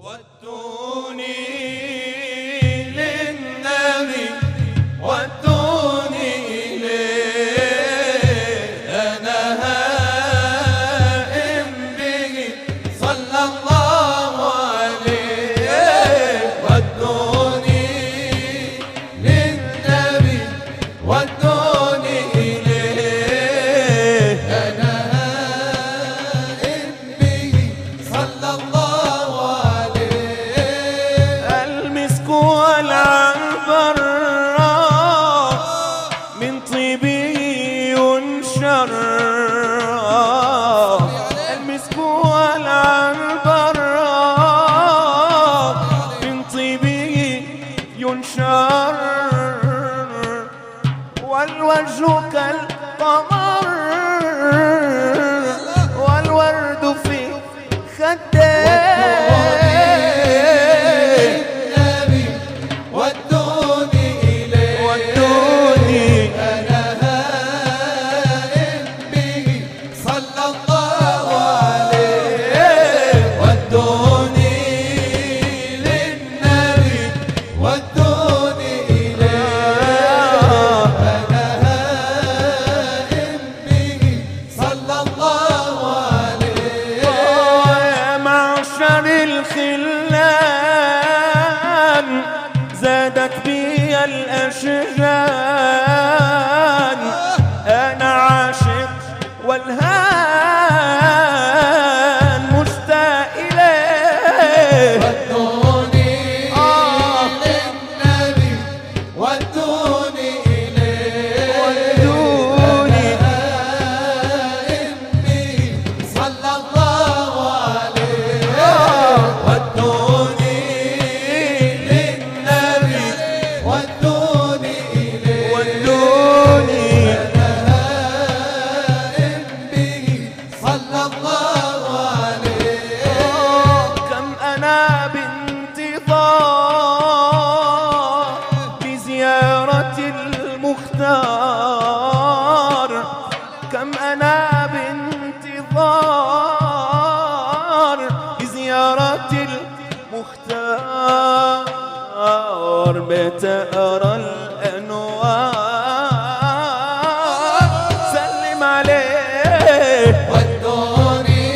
ودوني للنبي ودوني إليه أنا هائم به صلى الله عليه ودوني للنبي ودوني إليه أنا هائم به صلى الله عليه المسك والعنبر من طيبه ينشر المسك والعنبر من طيبه ينشر والوجه كالقمر والورد في خديه الخلان زادت بي الأشجان أنا عاشق والهان مشتاق إليه ودوني للنبي ودوني إليه ودوني هائم به صلى الله عليه ودوني للنبي ودوني إليه ودوني أنا هائم به صلى الله عليه كم أنا بانتظار بزيارة المختار كم أنا بانتظار بزيارة المختار بتأرى الأنوار سلم عليه ودوني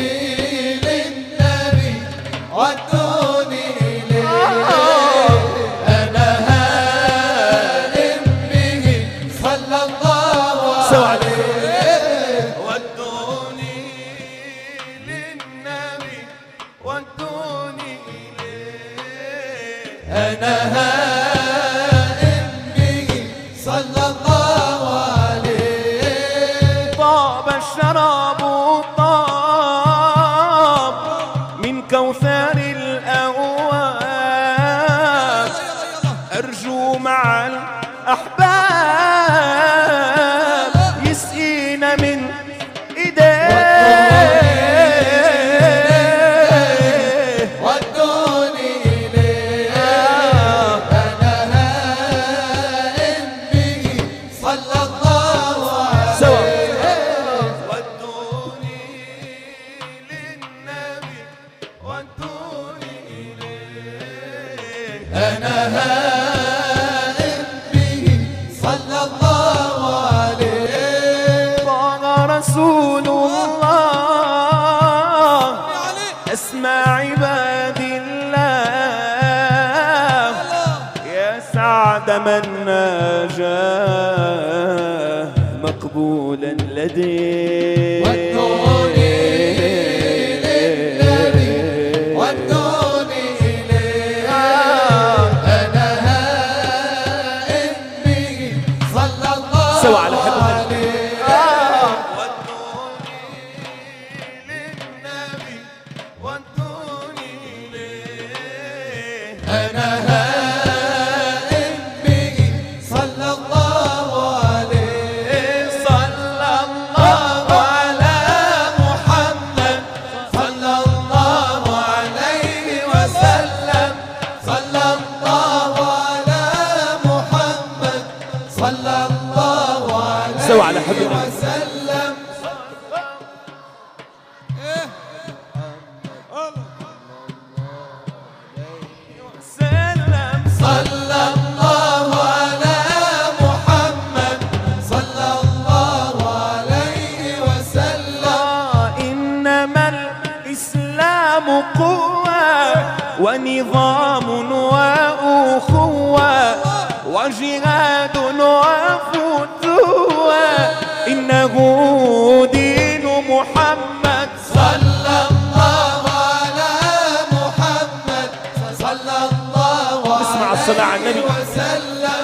للنبي ودوني إليه أنا هائم به صلى الله عليه ودوني للنبي ودوني إليه أنا هائم به صلى الله عليه طاب الشراب طاب من كوثر الأواب أرجو مع الأحباب يسقينا من إيديه ودوني إليه أنا هائم به صلى الله عليه ودوني للنبي ودوني إليه أنا هائم به صلى الله عليه طه رسول الله أسمى عباد الله يا سعد من ناجاه مقبولا لديه ودوني للنبي ودوني إليه أنا هائم به صلى الله سوى على حبه ودوني للنبي ودوني إليه أنا هائم به صلى الله عليه صلى الله على محمد صلى الله عليه وسلم صلى الله على محمد صلى الله عليه سوى على حبه وسلم الإسلام قوة ونظام وأخوة وجهاد وفتوة إنه دين محمد صلى الله على محمد صلى الله اسمع الصلاة على النبي وسلم.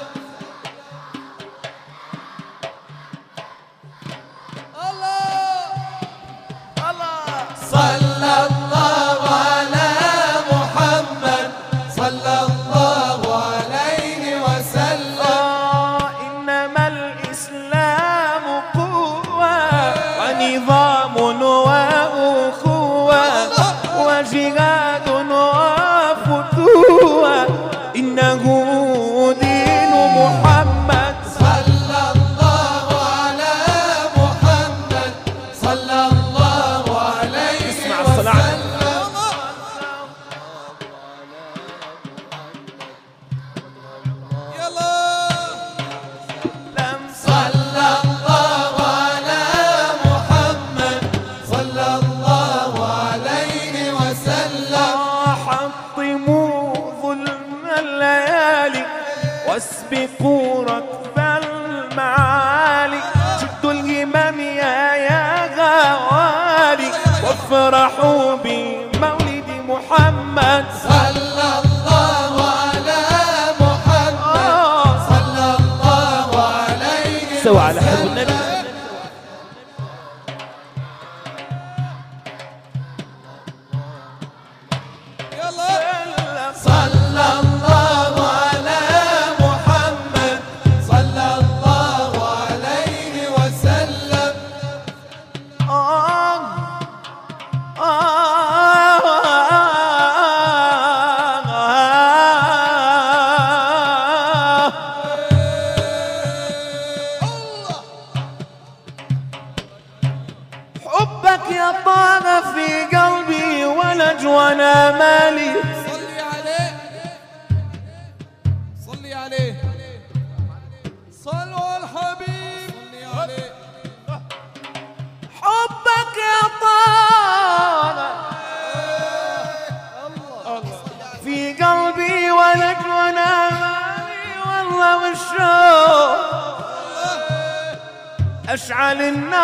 صلى الله على محمد صلى الله عليه وسلم. إنما الإسلام قوة ونظام وأخوة وجهاد وفتوة إنه دين محمد صلى الله على محمد صلى الله عليه اسمع الصلاة وسلم. صلى الله على محمد صلى الله عليه وسلم. حطموا ظلم الليالي واسبقوا ركب المعالي شدوا الهمم يا غوالي وافرحوا بمولد محمد صلى الله على محمد صلى الله عليه سوا على حب النبي صلى الله على محمد صلى الله عليه وسلم. حبك يا طه في قلبي ولج وانا مالي صلي عليه صلي عليه صلوا على الحبيب صلي عليه. حبك يا طه في قلبي ولج وانا مالي والله والشوق أشعل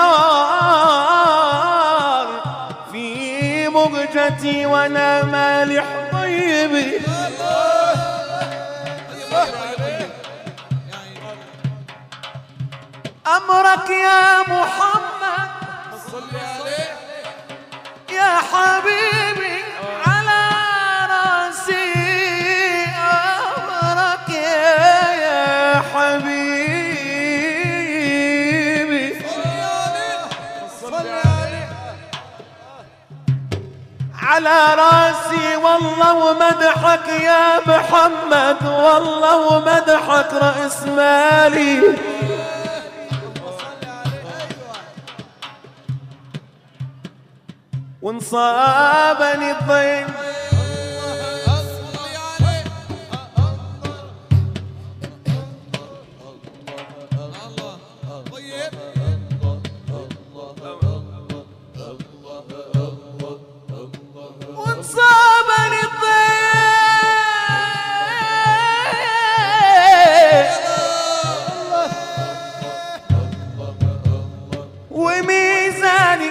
النار في مهجتي وانا مالح طيبي أمرك يا محمد صلي عليه يا حبيبي على راسي أمرك يا حبيبي صلي عليه على راسي والله ومدحك يا محمد والله ومدحك رأس مالي وانصابني الضيم صلي عليه الله طيب وانصابني الضيم وميزاني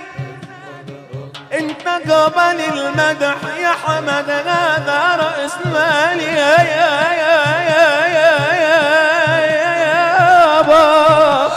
انت قبل المدح يا حمد هذا رأس مالي يا بابا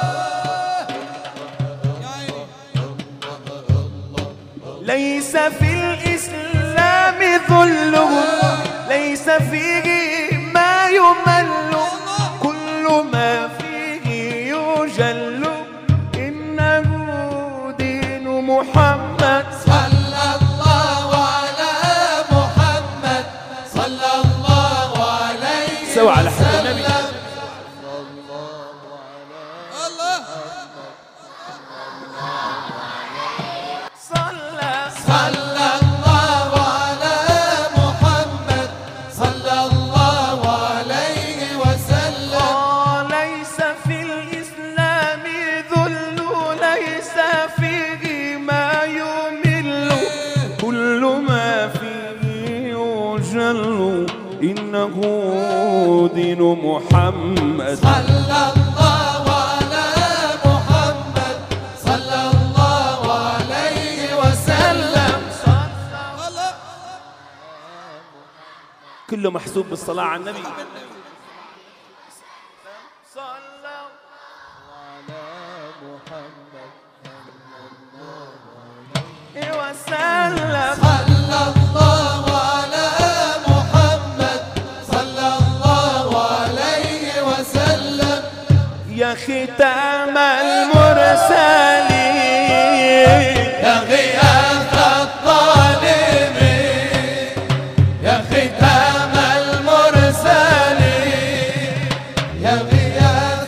ليس في الإسلام ذل ليس فيه ما يمل كل ما فيه يجل إنه دين محمد صلى الله على محمد صلى الله عليه سوا على حب النبي الله صلى الله على محمد صلى الله عليه وسلم. ليس في الإسلام ذل ليس فيه ما يمل إنه دين محمد صلى الله على محمد صلى الله عليه وسلم. كله محسوب بالصلاة على النبي. وسلم. صلى الله على محمد صلى الله عليه وسلم. يا ختام المرسلين يا غياث الطالبين يا ختام المرسلين يا غياث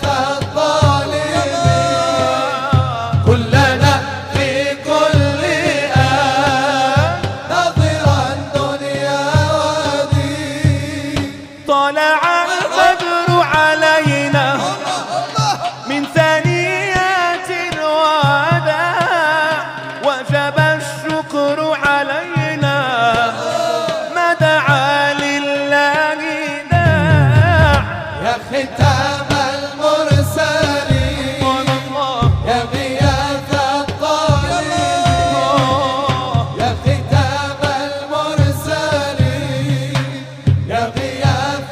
الطالبين كلنا في كل آن ناظرا دنيا ودين. طلع البدر علينا من ثنيات الوداع وجب الشكر علينا ما دعا لله داع. يا ختام المرسلين يا غياث الطالبين يا ختام المرسلين يا غياث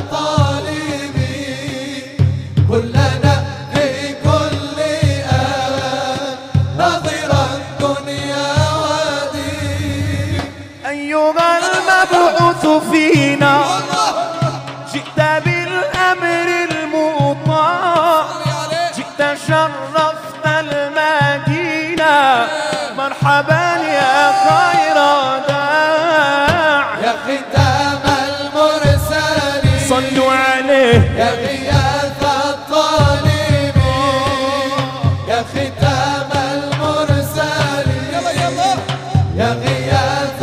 الطالبين كلنا في كل آن ناظرا دنيا ودين. أيها المبعوث فينا جئت بالأمر المطاع جئت شرفت المدينة مرحبا يا خير داع. يا ختام المرسلين صلوا عليه يا غياث الطالبين يا ختام المرسلين يا غياث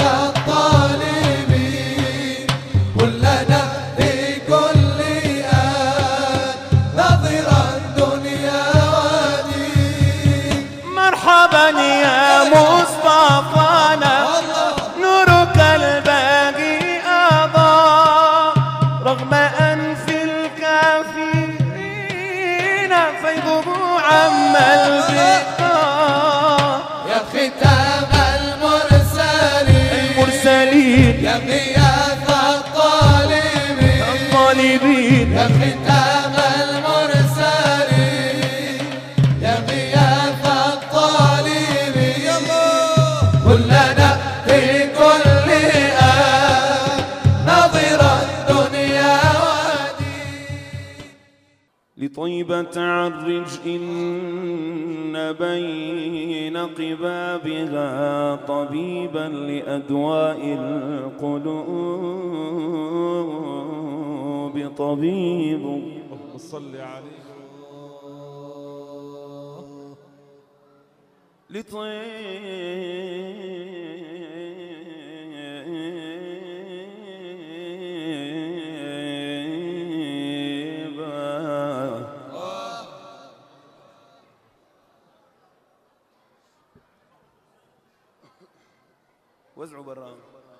الطالبين كلنا في كل آن ناظرا دنيا ودين. مرحبا يا مصطفانا نورك الباقي أضاء رغم أنف الكافرين فيضه عم البقاء. يا ختام المرسلين يا غياث الطالبين يا ختام المرسلين يا غياث الطالبين كلنا في كل آن ناظرا دنيا ودين. لطيبة عرج إن بين قبابها طبيبا لأدواء القلوب طبيب. صل عليه. وزعوا برا.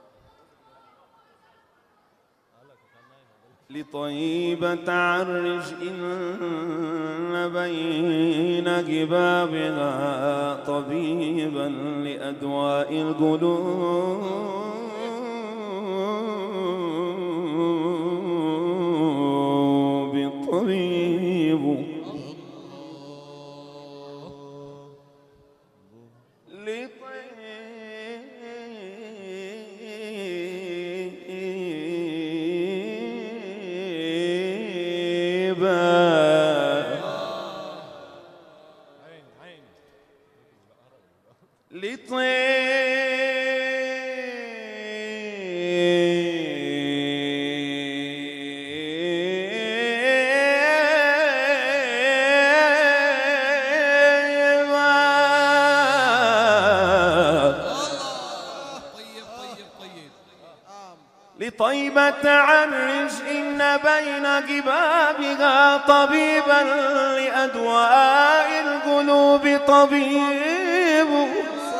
لطيبة عرج إن بين جبابها طبيبا لأدواء القلوب طبيب. لطيبة عرج إن بين جبابها طبيبا لأدواء القلوب طبيب.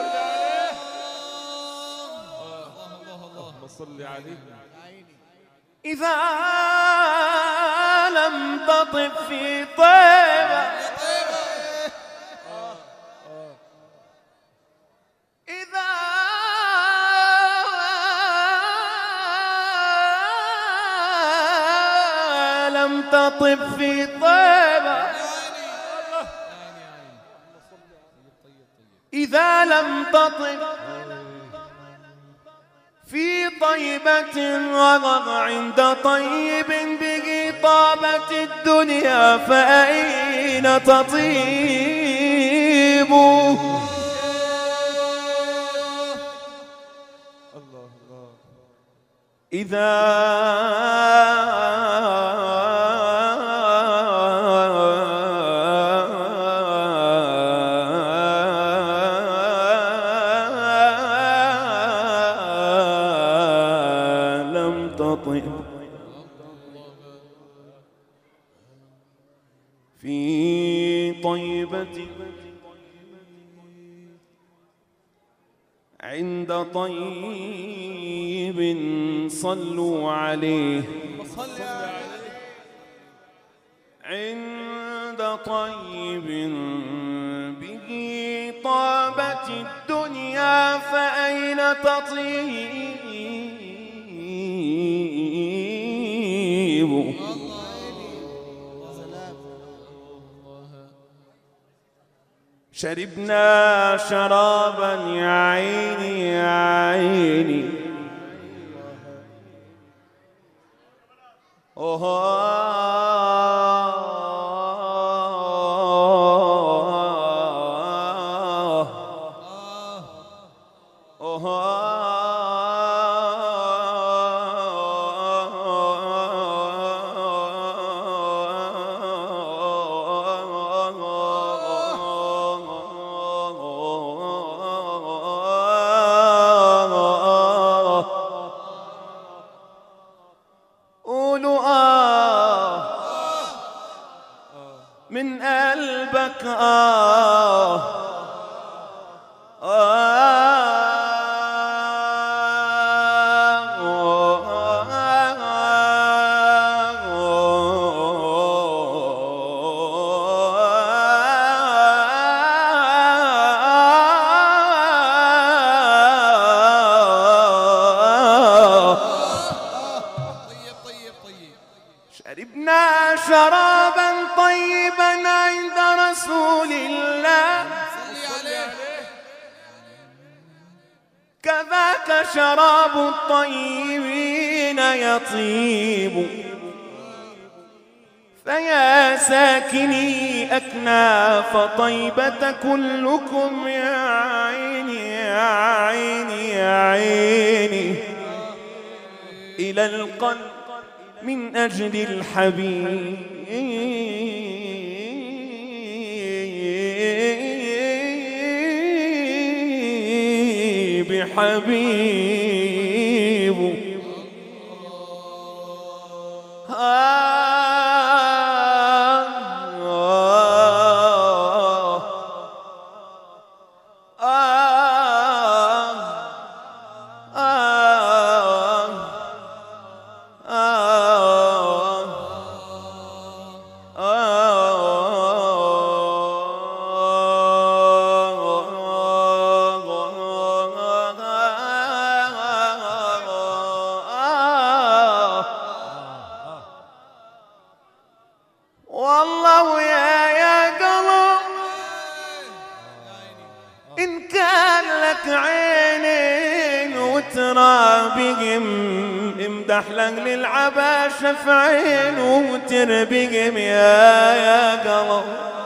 اللهم صل عليه. إذا لم تطب في طيبة، إذا لم تطب في طيبة، إذا لم تطب في طيبة عند طيب به طابت الدنيا فأين تطيب؟ إذا لم تطب في طيبة عند طيب صلوا عليه، عند طيب به طابت الدنيا فأين تطيب؟ شربنا شرابا يا عيني يا عيني، من قلبك شربنا شرابا طيبا عند رسول الله، كذاك شراب الطيبين يطيب، فيا ساكني أكناف طيبة كلكم يا عيني يا عيني يا عيني إلى القلب من أجل الحبيب حبيب والله يا قلب إن كان لك عينين وترى بهم امدحلك للعباشة في عينه وتربقهم يا قلب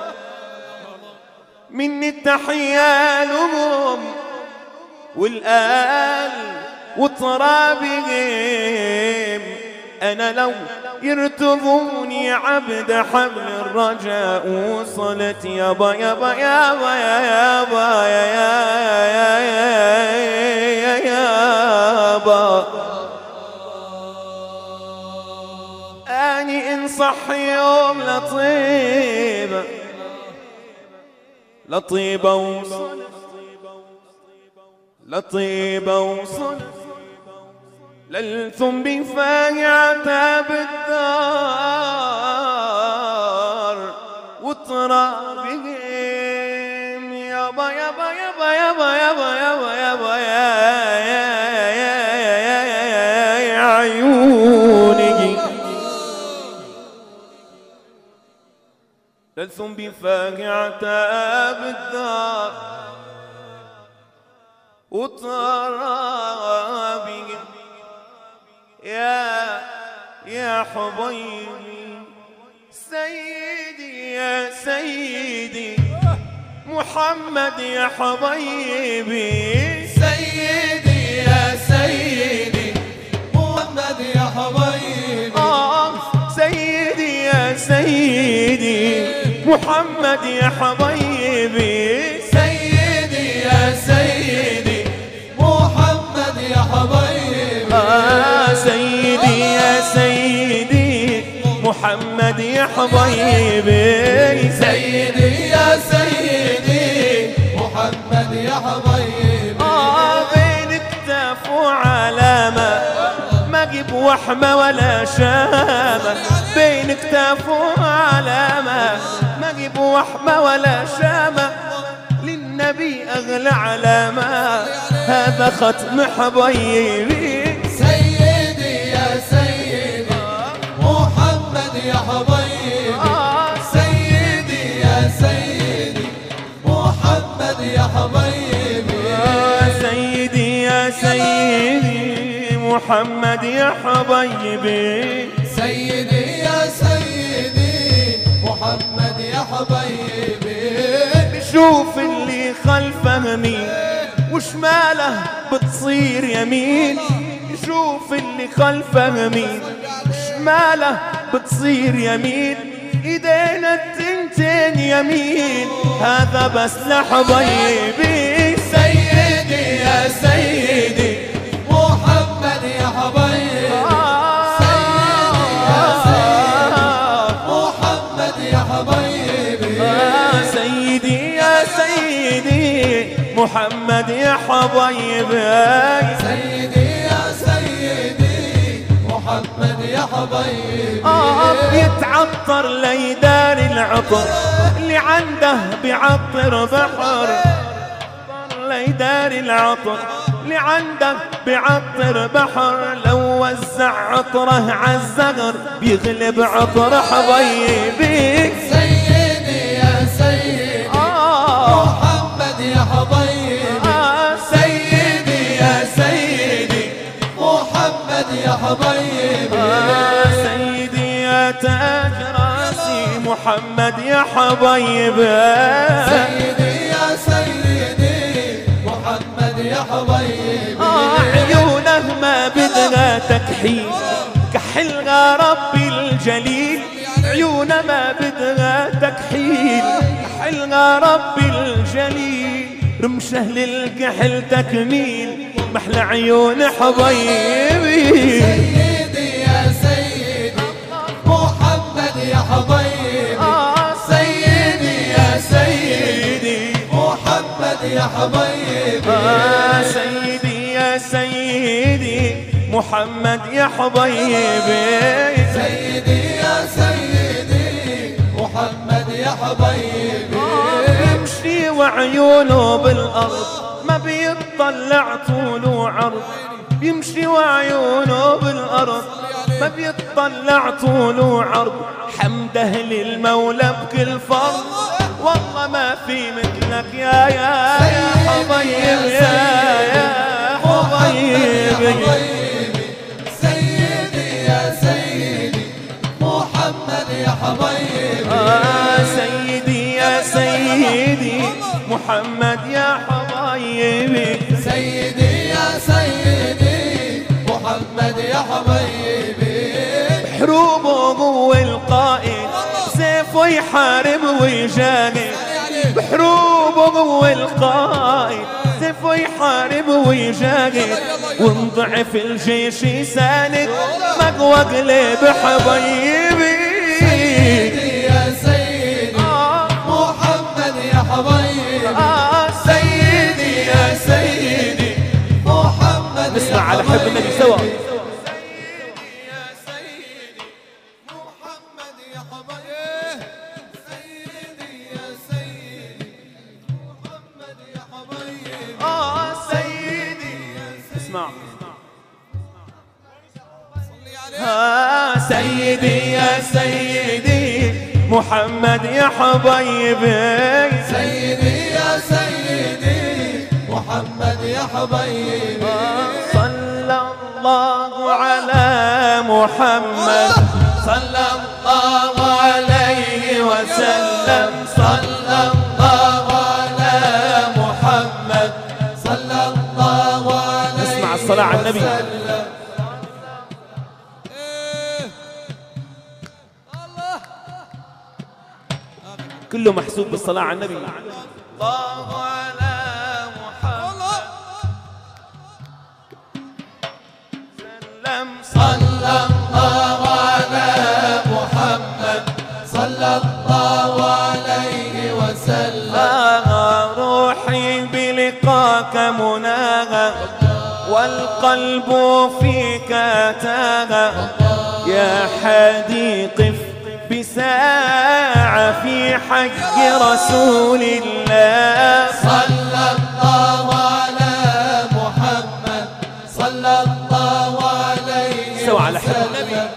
مني التحية لهم والآل وترى بهم أنا لو يرتضوني عبد حبل الرجاء وصلت يابا يابا يابا يابا يابا أني إن صح يوم لطيبة لطيبة وصل لطيبة وصل للثم بفاقعة بالدار وترابهم يابا يابا يابا يابا يابا يابا يابا يا عيوني للثم بفاقعة بالدار وترابهم يا حبيبي سيدي يا سيدي محمد يا حبيبي سيدي يا سيدي محمد يا حبيبي سيدي يا سيدي محمد يا حبيبي سيدي يا سيدي محمد يا حبيبي سيدي يا سيدي محمد يا حبيبي سيدي يا سيدي محمد يا حبيبي بين كتاف وعلامة ما جيب وحمة ولا شامة بين كتاف وعلامة ما جيب وحمة ولا شامة للنبي أغلى علامة هذا ختم حبيبي سيدي يا سيدي محمد يا حبيبي سيدي يا سيدي محمد يا حبيبي سيدي يا سيدي محمد يا حبيبي سيدي يا سيدي محمد يا حبيبي شوف اللي خلفه مين وشماله بتصير يمين شوف اللي خلفه مين وشماله بتصير يمين ايدينا التنتين يمين هذا بس لحبيبي سيدي يا سيدي محمد يا حبيبي سيدي يا سيدي محمد يا حبيبي سيدي يا سيدي محمد يا حبيبي سيدي يا سيدي محمد يا حبيبي بيتعطر ليدار العطر اللي عنده بيعطر بحر ليدار العطر اللي عنده بيعطر بحر لو وزع عطره عالزغر بيغلب عطر حبيبي سيدي يا سيدي محمد يا حبيبي سيدي يا سيدي محمد يا حبيبي سيدي يا تاج راسي محمد يا حبيبي سيدي يا سيدي محمد يا حبيبي عيونه ما بدها تكحيل كحلها ربي الجليل عيونه ما بدها تكحيل كحلها ربي الجليل رمشه للكحل تكميل محلى عيون حبيبي سيدي يا سيدي محمد يا حبيبي سيدي يا سيدي محمد يا حبيبي سيدي يا سيدي محمد يا حبيبي سيدي يا سيدي محمد يا حبيبي يمشي وعيونه بالأرض ما بيطلع طول وعرض يمشي وعيونه بالأرض ما بيطلع طول وعرض حمده للمولى بكل فرض والله ما في مثلك يا حبيبي يا حبيبي سيدي يا سيدي محمد يا حبيبي سيدي يا سيدي محمد يا حبيبي سيدي يا سيدي محمد يا حبيبي بحروبه قوة القائد سيفه يحارب ويجاهد بحروبه قوة القائد سيفه يحارب ويجاهد ونضعف الجيش يساند مقوى قلب حبيبي سيدي يا سيدي محمد يا حبيبي سيدي يا سيدي محمد نسمع على حب النبي سوا سيدي يا سيدي محمد يا حبيبي، سيدي يا سيدي محمد يا حبيبي. صلى الله على محمد، صلى الله عليه وسلم، صلى الله على محمد، صلى الله عليه اسمع الصلاة على النبي. وسلم. كله محسوب بالصلاة على النبي. الله على محمد سلم، صلى الله على محمد، صلى الله عليه وسلم. روحي بلقاك مناها والقلب فيك تاها، يا حادي قف بساعة في حق رسول الله. صلى الله على محمد، صلى الله عليه سوى على حب النبي. وسلم.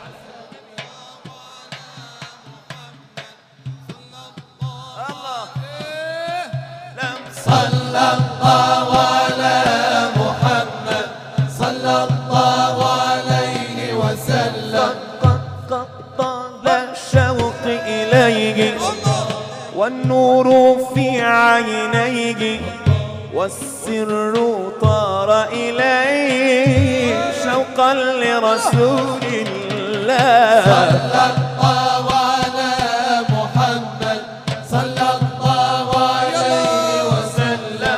صلى الله على محمد، صلى الله عليه وسلم. قد طال الشوق إليه والنور في عينيه، والسر طار إليه شوقا لرسول الله. صلى الله على محمد، صلى الله عليه وسلم.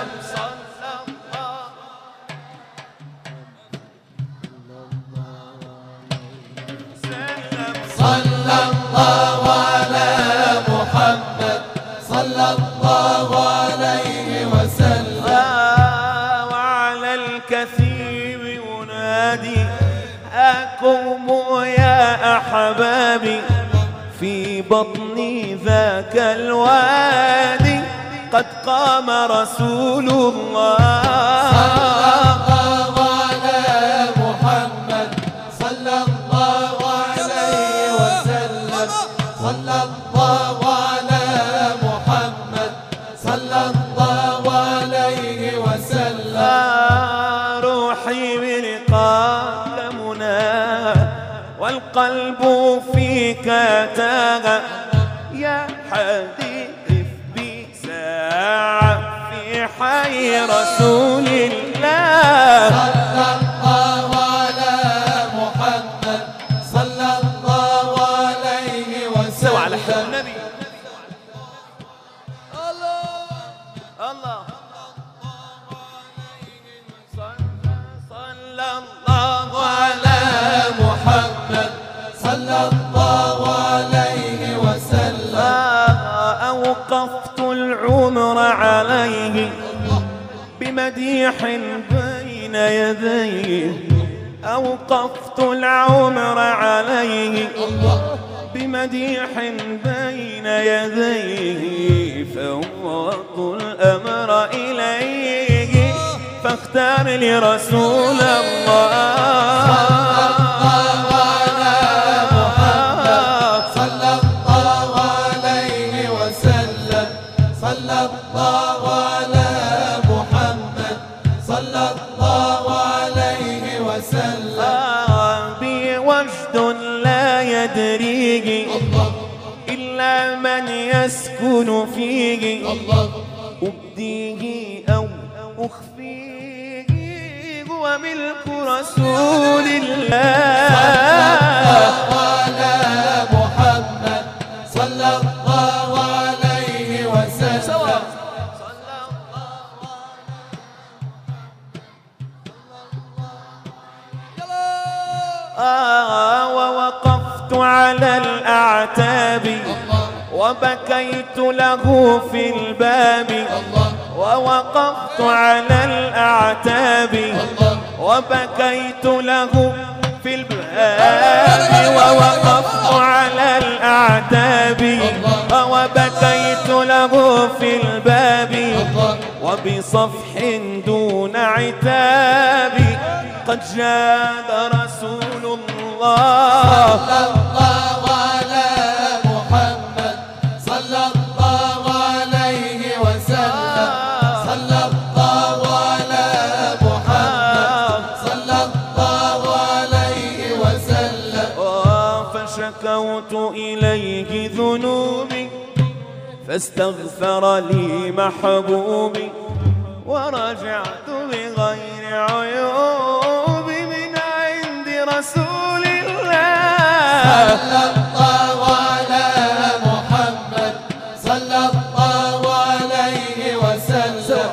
صلى الله على محمد، صلى الله عليه وسلم. وعلى الكثير ينادي أكم يا أحبابي، في بطني ذاك الوادي قد قام رسول الله. صلى الله على محمد، صلى الله عليه وسلم. صلى الله على محمد، صلى الله عليه وسلم. روحي بلقاك مناها والقلب فيك تاها، يا حديث بساعة في حي رسول الله. صلى الله على محمد، صلى الله عليه وسلم. سوى على حب النبي. الله صلى الله على محمد، صلى الله عليه وسلم. أوقفت العمر عليه بمديح بين يديه، أوقفت العمر عليه بمديح بين يديه، فوضت الأمر إليه فاختار لرسول الله. صلى الله عليه وسلم. صلى الله على محمد، صلى الله عليه وسلم. بي وجد لا يدريه إلا من يسكن فيه، أبديه أو أخفيه هو ملك رسول الله. على محمد، صلى الله عليه وسلم. ووقفت على الأعتاب وبكيت له في الباب، ووقفت على الأعتاب وبكيت له في الباب، ووقفت على الأعتاب وبكيت له في الباب، وبصفح دون عتاب قد جاد رسول الله. الله صلى الله على محمد صلى الله عليه وسلم صلى الله على محمد صلى الله عليه وسلم فشكوت إليه ذنوبي فاستغفر لي محبوبي ورجعت بغير عيوبي من عند رسول الله صلى الله على محمد صلى الله عليه وسلم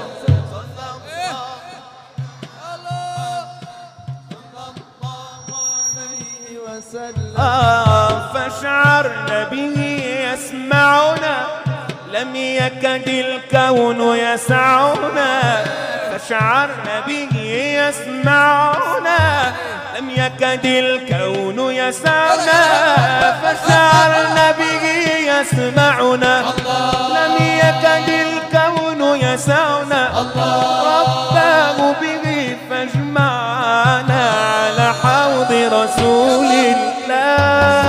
فشعرنا به يسمعنا لم يكد الكون يسعنا فشعرنا به يسمعنا لم يكد الكون يسعنا فشعرنا به يسمعنا لم يكد الكون يسعنا رباه به فاجمعنا على حوض رسول الله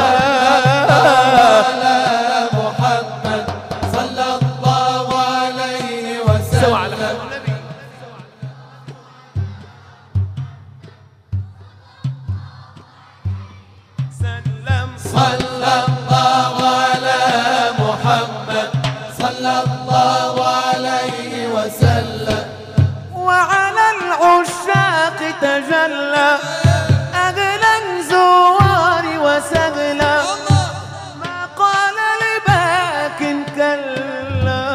صلى الله على محمد صلى الله عليه وسلم وعلى العشاق تجلى أغلى الزوار وسهلا ما قال لباك كلا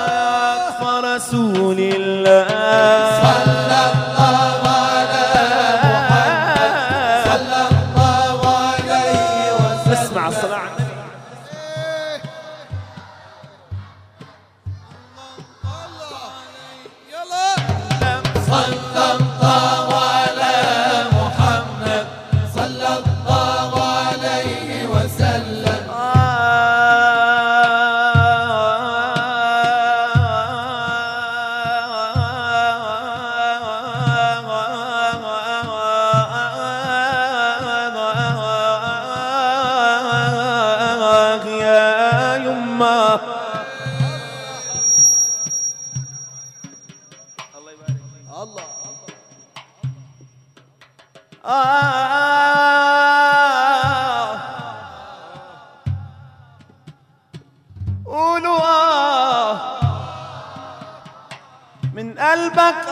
فرسول الله صلى الله على محمد صلى الله عليه وسلم اسمع الصلاة على النبي صلى الله على محمد صلى الله عليه وسلم يا يما الله يبارك فيك الله قولوا من قلبك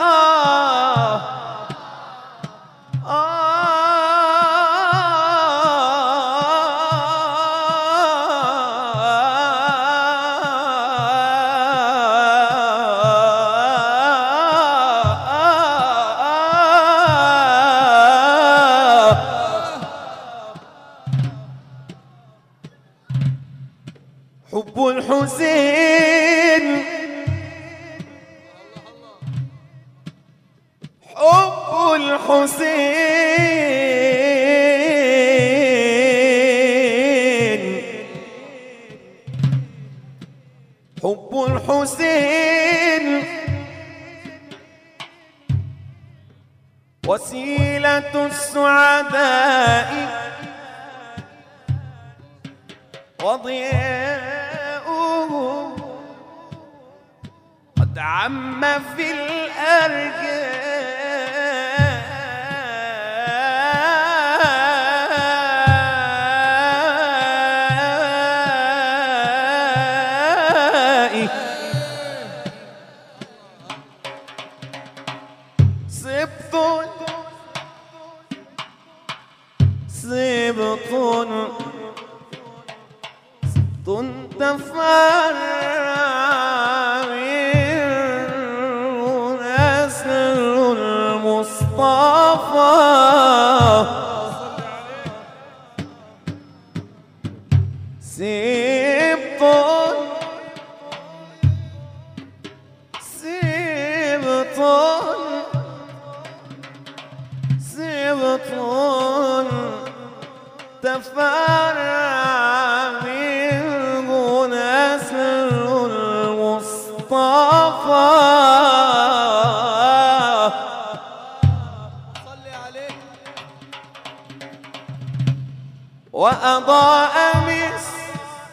حب الحسين حب الحسين حب الحسين وسيلة السعداء وضياؤه قد عم في الأرجاء سبط تفرع منه نسل المصطفى سبط تفرع منه نسل المصطفى صلي عليه وأضاء مصر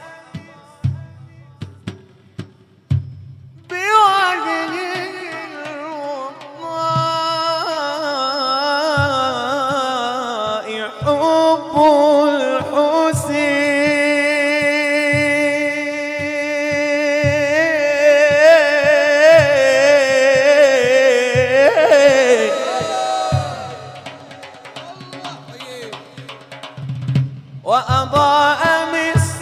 بوجهه الوضاء حب الحسين وأضاء مصر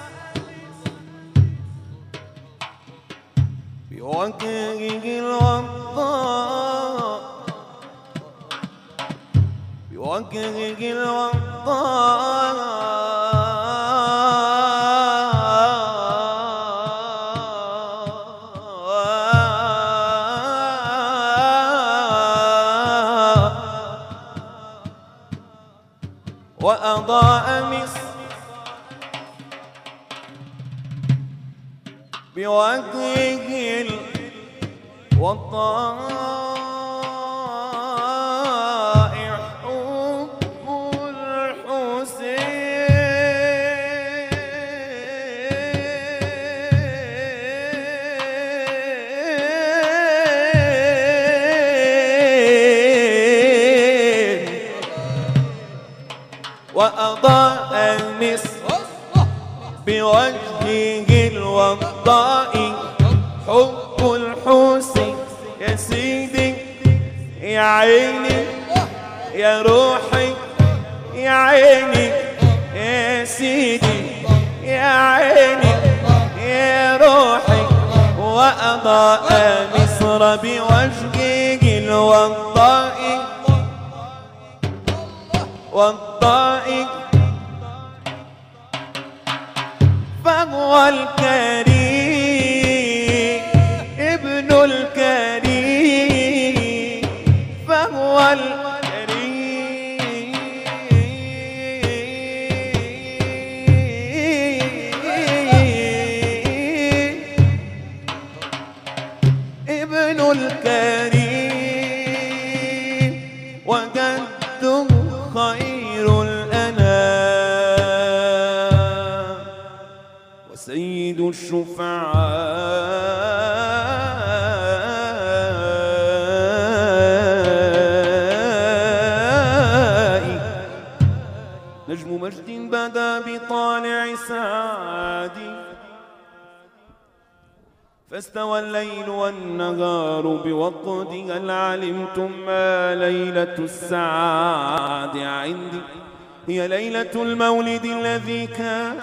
بوجهه الوضاء بوجهه الوضاء وأضاء مصر بوجهه الوضاء حب الحسين وأضاء مصر بوجهه الوضاء حب الحسين يا سيدي يا عيني يا روحي يا عيني يا سيدي يا عيني يا روحي وأضاء مصر بوجهه الوضاء فهو الكريم ابن الكريم فهو الكريم ابن الكريم وجده خير الأنام وسيد الشفعاء نجم مجد بدا بطالع سعادي فاستوى الليل والنهار بوقتها هل علمتم ما ليلة السعاد عندي هي ليلة المولد الذي كان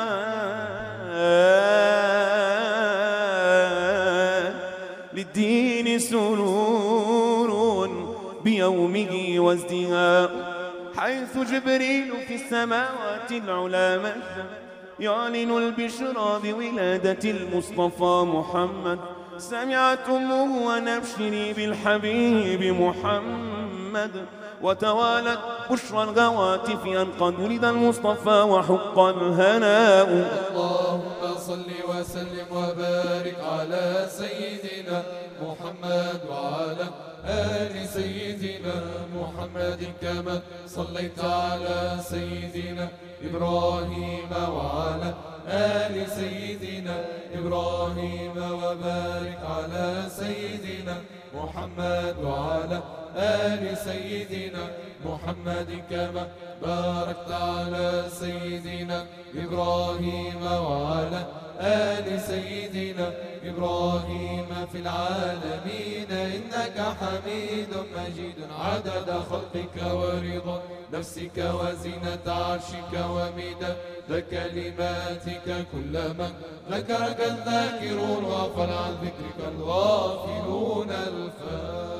للدين سرور بيومه وازدهاء حيث جبريل في السماوات العلى مجدا يعلن البشرى بولادة المصطفى محمد سمعت أمه ونبشري بالحبيب محمد وتوالت بشرى الهواتف أن قد ولد المصطفى وحق الهناء. اللهم صل وسلم وبارك على سيدنا محمد وعلى آل سيدنا محمد كما صليت على سيدنا إبراهيم وعلى آل سيدنا إبراهيم وبارك على سيدنا محمد وعلى آل سيدنا محمد كما باركت على سيدنا إبراهيم وعلى آل سيدنا إبراهيم في العالمين إنك حميد مجيد عدد خلقك ورضا نفسك وزنة عرشك ومداد كلماتك كلما ذكرك الذاكرون وغفل عن ذكرك الغافلون الفاتحين.